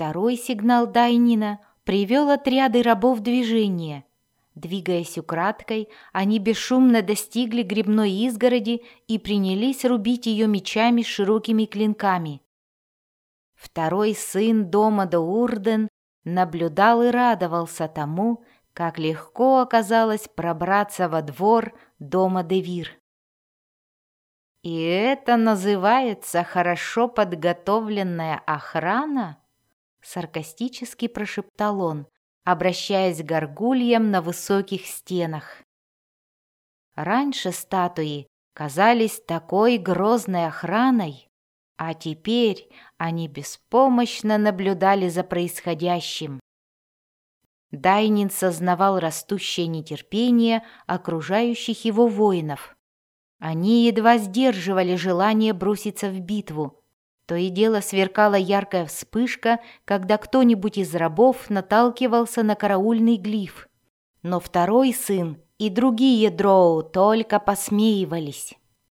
Второй сигнал Дайнина привел отряды рабов в движение. Двигаясь украдкой, они бесшумно достигли грибной изгороди и принялись рубить ее мечами с широкими клинками. Второй сын дома Доурден наблюдал и радовался тому, как легко оказалось пробраться во двор дома Девир. «И это называется хорошо подготовленная охрана?» — саркастически прошептал он, обращаясь к горгульям на высоких стенах. Раньше статуи казались такой грозной охраной, а теперь они беспомощно наблюдали за происходящим. Дайнин сознавал растущее нетерпение окружающих его воинов. Они едва сдерживали желание броситься в битву. То и дело сверкала яркая вспышка, когда кто-нибудь из рабов наталкивался на караульный глиф. Но второй сын и другие дроу только посмеивались.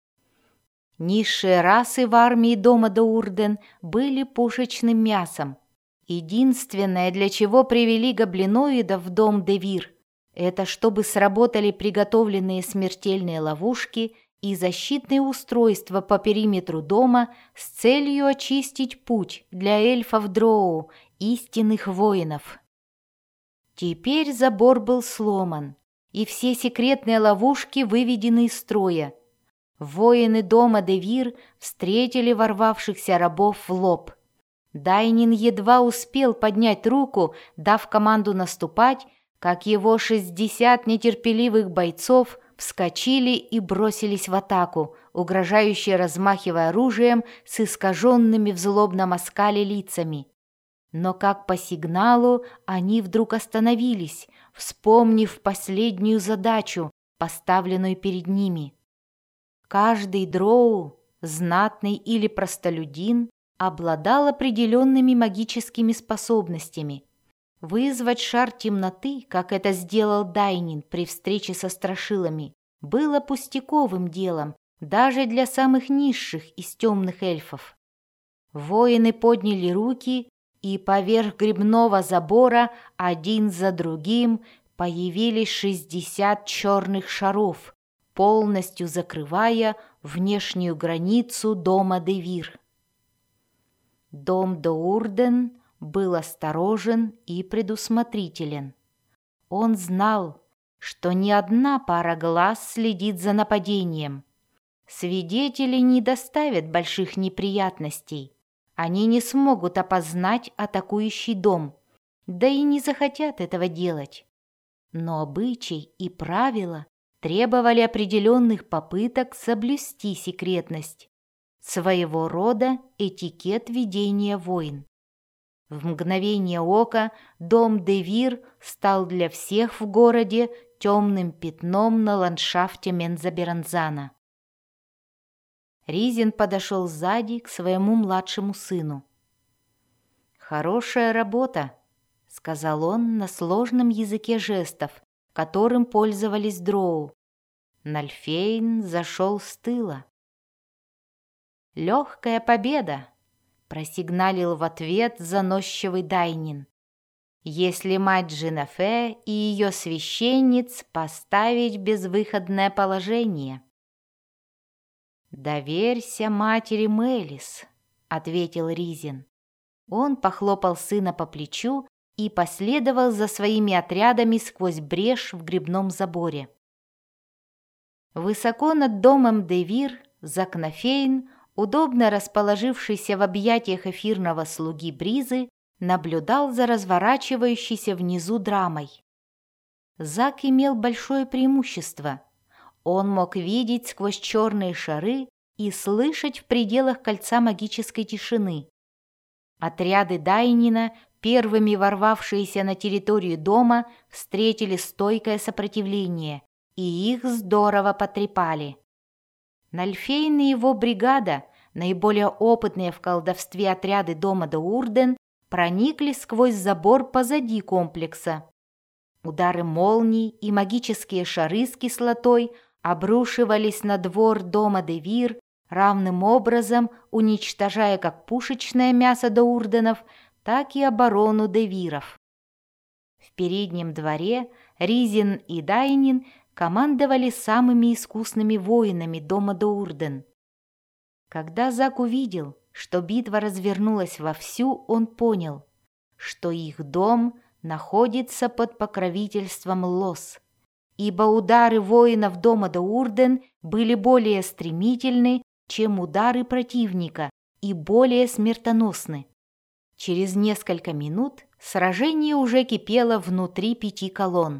Низшие расы в армии дома Доурден были пушечным мясом. Единственное, для чего привели гоблиноидов в дом Девир, это чтобы сработали приготовленные смертельные ловушки и защитные устройства по периметру дома с целью очистить путь для эльфов-дроу, истинных воинов. Теперь забор был сломан, и все секретные ловушки выведены из строя. Воины дома Девир встретили ворвавшихся рабов в лоб. Дайнин едва успел поднять руку, дав команду наступать, как его 60 нетерпеливых бойцов вскочили и бросились в атаку, угрожающе размахивая оружием с искаженными в злобном оскале лицами. Но как по сигналу они вдруг остановились, вспомнив последнюю задачу, поставленную перед ними. Каждый дроу, знатный или простолюдин, обладал определенными магическими способностями. Вызвать шар темноты, как это сделал Дайнин при встрече со страшилами, было пустяковым делом даже для самых низших из темных эльфов. Воины подняли руки, и поверх грибного забора один за другим появились 60 черных шаров, полностью закрывая внешнюю границу дома Девир. Дом Доурден был осторожен и предусмотрителен. Он знал, что ни одна пара глаз следит за нападением. Свидетели не доставят больших неприятностей. Они не смогут опознать атакующий дом, да и не захотят этого делать. Но обычай и правила требовали определенных попыток соблюсти секретность, своего рода этикет ведения войн. В мгновение ока дом Девир стал для всех в городе темным пятном на ландшафте Мензаберанзана. Ризин подошел сзади к своему младшему сыну. «Хорошая работа», — сказал он на сложном языке жестов, которым пользовались дроу. Нальфейн зашел с тыла. «Легкая победа», — просигналил в ответ заносчивый Дайнин. «Если мать Джинафе и ее священниц поставить в безвыходное положение». «Доверься матери Мелис», — ответил Ризин. Он похлопал сына по плечу и последовал за своими отрядами сквозь брешь в грибном заборе. Высоко над домом Девир Закнафейн, удобно расположившийся в объятиях эфирного слуги Бризы, наблюдал за разворачивающейся внизу драмой. Зак имел большое преимущество. Он мог видеть сквозь черные шары и слышать в пределах кольца магической тишины. Отряды Дайнина, первыми ворвавшиеся на территорию дома, встретили стойкое сопротивление, и их здорово потрепали. Нальфейн и его бригада, наиболее опытные в колдовстве отряды дома Доурден, проникли сквозь забор позади комплекса. Удары молний и магические шары с кислотой обрушивались на двор дома Девир, равным образом уничтожая как пушечное мясо Доурденов, так и оборону девиров. В переднем дворе Ризин и Дайнин командовали самыми искусными воинами дома Доурден. Когда Зак увидел, что битва развернулась вовсю, он понял, что их дом находится под покровительством Лос, ибо удары воинов дома Доурден были более стремительны, чем удары противника, и более смертоносны. Через несколько минут сражение уже кипело внутри 5 колонн.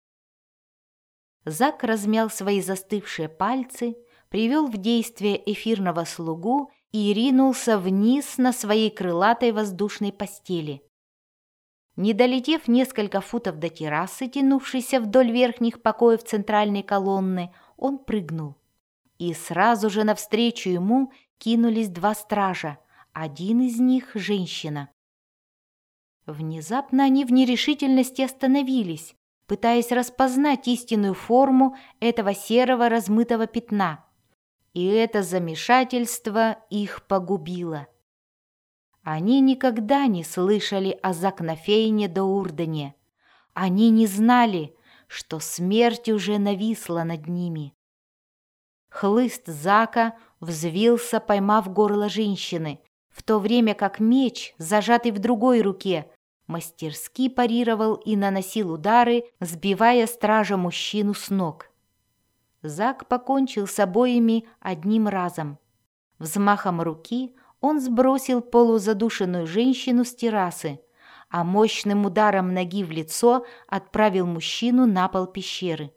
Зак размял свои застывшие пальцы, привел в действие эфирного слугу и ринулся вниз на своей крылатой воздушной постели. Не долетев несколько футов до террасы, тянувшейся вдоль верхних покоев центральной колонны, он прыгнул. И сразу же навстречу ему кинулись 2 стража, один из них — женщина. Внезапно они в нерешительности остановились, пытаясь распознать истинную форму этого серого размытого пятна. И это замешательство их погубило. Они никогда не слышали о Закнафейне Доурдене. Они не знали, что смерть уже нависла над ними. Хлыст Зака взвился, поймав горло женщины, в то время как меч, зажатый в другой руке, мастерски парировал и наносил удары, сбивая стража-мужчину с ног. Зак покончил с обоими одним разом. Взмахом руки он сбросил полузадушенную женщину с террасы, а мощным ударом ноги в лицо отправил мужчину на пол пещеры.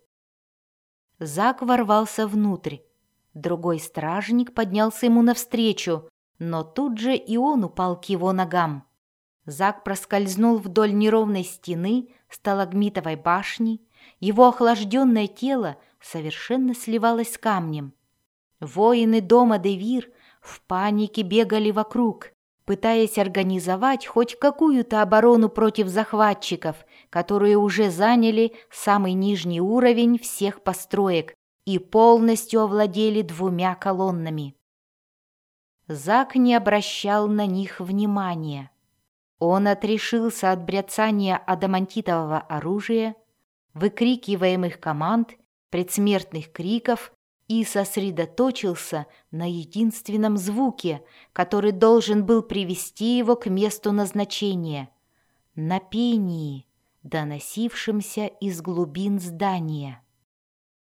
Зак ворвался внутрь. Другой стражник поднялся ему навстречу, но тут же и он упал к его ногам. Зак проскользнул вдоль неровной стены сталагмитовой башни, его охлажденное тело совершенно сливалось с камнем. Воины дома Девир в панике бегали вокруг, пытаясь организовать хоть какую-то оборону против захватчиков, которые уже заняли самый нижний уровень всех построек и полностью овладели 2 колоннами. Зак не обращал на них внимания. Он отрешился от бряцания адамантитового оружия, выкрикиваемых команд, предсмертных криков и сосредоточился на единственном звуке, который должен был привести его к месту назначения — на пении, доносившемся из глубин здания.